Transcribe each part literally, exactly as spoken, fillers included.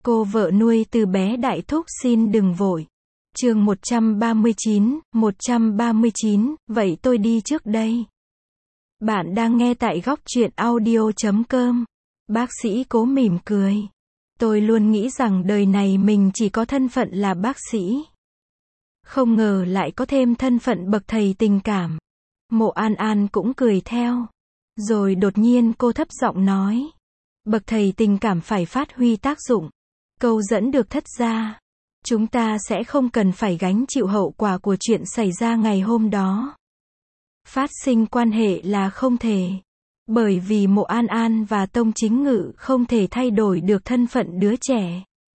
Cô vợ nuôi từ bé đại thúc xin đừng vội. Chương một trăm ba mươi chín, một trăm ba mươi chín, vậy tôi đi trước đây. Bạn đang nghe tại góc truyện audio chấm com. Bác sĩ Cố mỉm cười. Tôi luôn nghĩ rằng đời này mình chỉ có thân phận là bác sĩ. Không ngờ lại có thêm thân phận bậc thầy tình cảm. Mộ An An cũng cười theo. Rồi đột nhiên cô thấp giọng nói. Bậc thầy tình cảm phải phát huy tác dụng. Câu dẫn được thất gia. Chúng ta sẽ không cần phải gánh chịu hậu quả của chuyện xảy ra ngày hôm đó. Phát sinh quan hệ là không thể. Bởi vì Mộ An An và Tông Chính Ngự không thể thay đổi được thân phận đứa trẻ.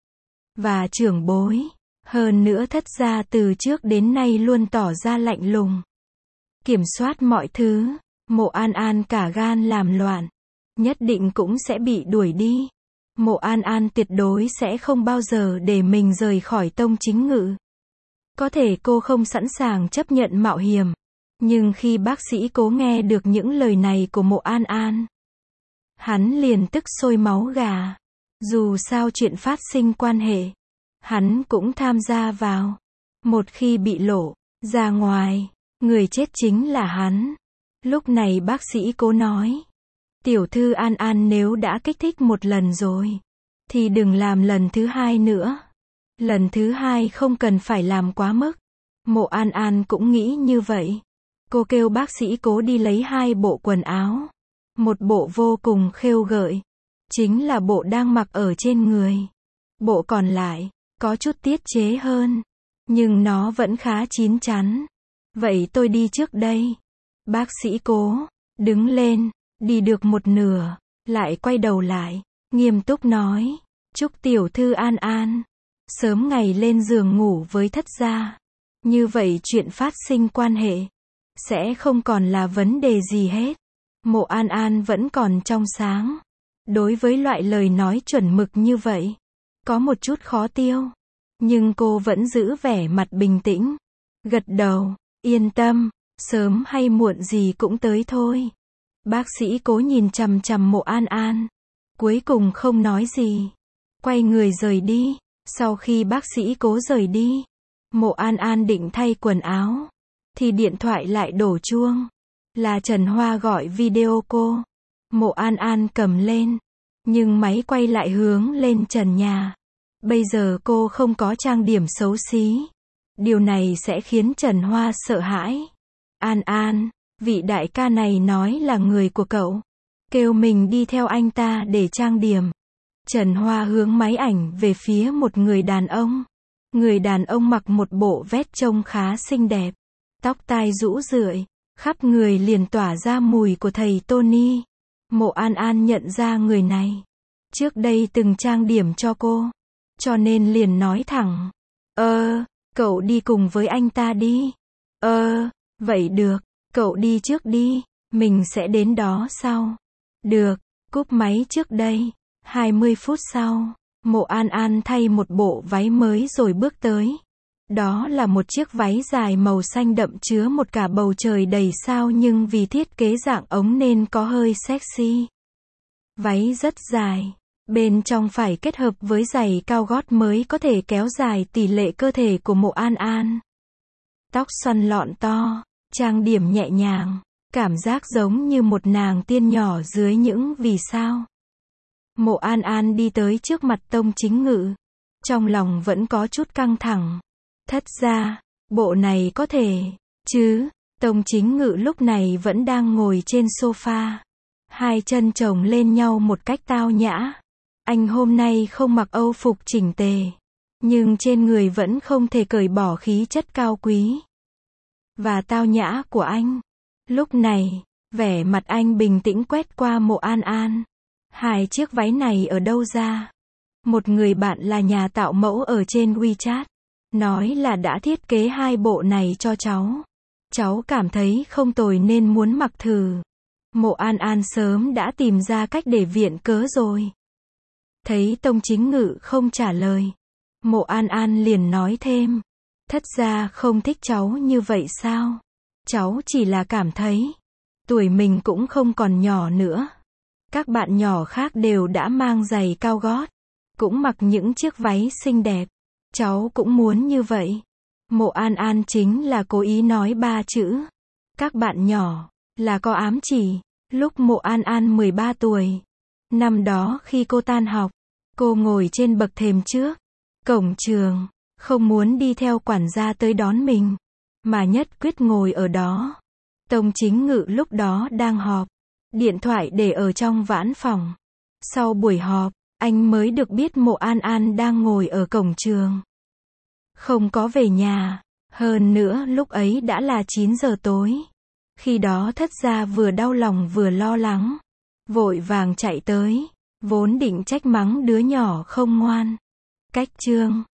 Và trưởng bối. Hơn nữa thất gia từ trước đến nay luôn tỏ ra lạnh lùng. Kiểm soát mọi thứ. Mộ An An cả gan làm loạn. Nhất định cũng sẽ bị đuổi đi. Mộ An An tuyệt đối sẽ không bao giờ để mình rời khỏi Tông Chính Ngự. Có thể cô không sẵn sàng chấp nhận mạo hiểm. Nhưng khi bác sĩ Cố nghe được những lời này của Mộ An An, hắn liền tức sôi máu gà. Dù sao chuyện phát sinh quan hệ, hắn cũng tham gia vào. Một khi bị lộ ra ngoài, người chết chính là hắn. Lúc này bác sĩ Cố nói. Tiểu thư An An nếu đã kích thích một lần rồi, thì đừng làm lần thứ hai nữa. Lần thứ hai không cần phải làm quá mức. Mộ An An cũng nghĩ như vậy. Cô kêu bác sĩ Cố đi lấy hai bộ quần áo. Một bộ vô cùng khêu gợi. Chính là bộ đang mặc ở trên người. Bộ còn lại, có chút tiết chế hơn. Nhưng nó vẫn khá chín chắn. Vậy tôi đi trước đây. Bác sĩ Cố, đứng lên. Đi được một nửa, lại quay đầu lại, nghiêm túc nói, chúc tiểu thư An An, sớm ngày lên giường ngủ với thất gia. Như vậy chuyện phát sinh quan hệ, sẽ không còn là vấn đề gì hết. Mộ An An vẫn còn trong sáng. Đối với loại lời nói chuẩn mực như vậy, có một chút khó tiêu. Nhưng cô vẫn giữ vẻ mặt bình tĩnh. Gật đầu, yên tâm, sớm hay muộn gì cũng tới thôi. Bác sĩ Cố nhìn chằm chằm Mộ An An. Cuối cùng không nói gì. Quay người rời đi. Sau khi bác sĩ Cố rời đi, Mộ An An định thay quần áo. Thì điện thoại lại đổ chuông. Là Trần Hoa gọi video cô. Mộ An An cầm lên. Nhưng máy quay lại hướng lên trần nhà. Bây giờ cô không có trang điểm xấu xí. Điều này sẽ khiến Trần Hoa sợ hãi. An An. Vị đại ca này nói là người của cậu. Kêu mình đi theo anh ta để trang điểm. Trần Hoa hướng máy ảnh về phía một người đàn ông. Người đàn ông mặc một bộ vest trông khá xinh đẹp. Tóc tai rũ rượi. Khắp người liền tỏa ra mùi của thầy Tony. Mộ An An nhận ra người này. Trước đây từng trang điểm cho cô. Cho nên liền nói thẳng. Ơ, cậu đi cùng với anh ta đi. Ơ, vậy được. Cậu đi trước đi, mình sẽ đến đó sau. Được, cúp máy trước đây. hai mươi phút sau, Mộ An An thay một bộ váy mới rồi bước tới. Đó là một chiếc váy dài màu xanh đậm chứa một cả bầu trời đầy sao nhưng vì thiết kế dạng ống nên có hơi sexy. Váy rất dài, bên trong phải kết hợp với giày cao gót mới có thể kéo dài tỷ lệ cơ thể của Mộ An An. Tóc xoăn lọn to. Trang điểm nhẹ nhàng, cảm giác giống như một nàng tiên nhỏ dưới những vì sao. Mộ An An đi tới trước mặt Tông Chính Ngự. Trong lòng vẫn có chút căng thẳng. Thất gia, bộ này có thể, chứ? Tông Chính Ngự lúc này vẫn đang ngồi trên sofa. Hai chân chồng lên nhau một cách tao nhã. Anh hôm nay không mặc âu phục chỉnh tề. Nhưng trên người vẫn không thể cởi bỏ khí chất cao quý và tao nhã của anh. Lúc này, vẻ mặt anh bình tĩnh quét qua Mộ An An. Hai chiếc váy này ở đâu ra? Một người bạn là nhà tạo mẫu ở trên WeChat. Nói là đã thiết kế hai bộ này cho cháu. Cháu cảm thấy không tồi nên muốn mặc thử. Mộ An An sớm đã tìm ra cách để viện cớ rồi. Thấy Tông Chính Ngự không trả lời. Mộ An An liền nói thêm. Thất gia không thích cháu như vậy sao? Cháu chỉ là cảm thấy. Tuổi mình cũng không còn nhỏ nữa. Các bạn nhỏ khác đều đã mang giày cao gót. cũng mặc những chiếc váy xinh đẹp. Cháu cũng muốn như vậy. Mộ An An chính là cố ý nói ba chữ. Các bạn nhỏ, là có ám chỉ. Lúc Mộ An An mười ba tuổi. Năm đó khi cô tan học, cô ngồi trên bậc thềm trước cổng trường, không muốn đi theo quản gia tới đón mình, mà nhất quyết ngồi ở đó. Tông Chính Ngự lúc đó đang họp, điện thoại để ở trong vãn phòng. Sau buổi họp, anh mới được biết Mộ An An đang ngồi ở cổng trường, không có về nhà. Hơn nữa lúc ấy đã là chín giờ tối. Khi đó Thất gia vừa đau lòng vừa lo lắng, vội vàng chạy tới, vốn định trách mắng đứa nhỏ không ngoan. Cách chương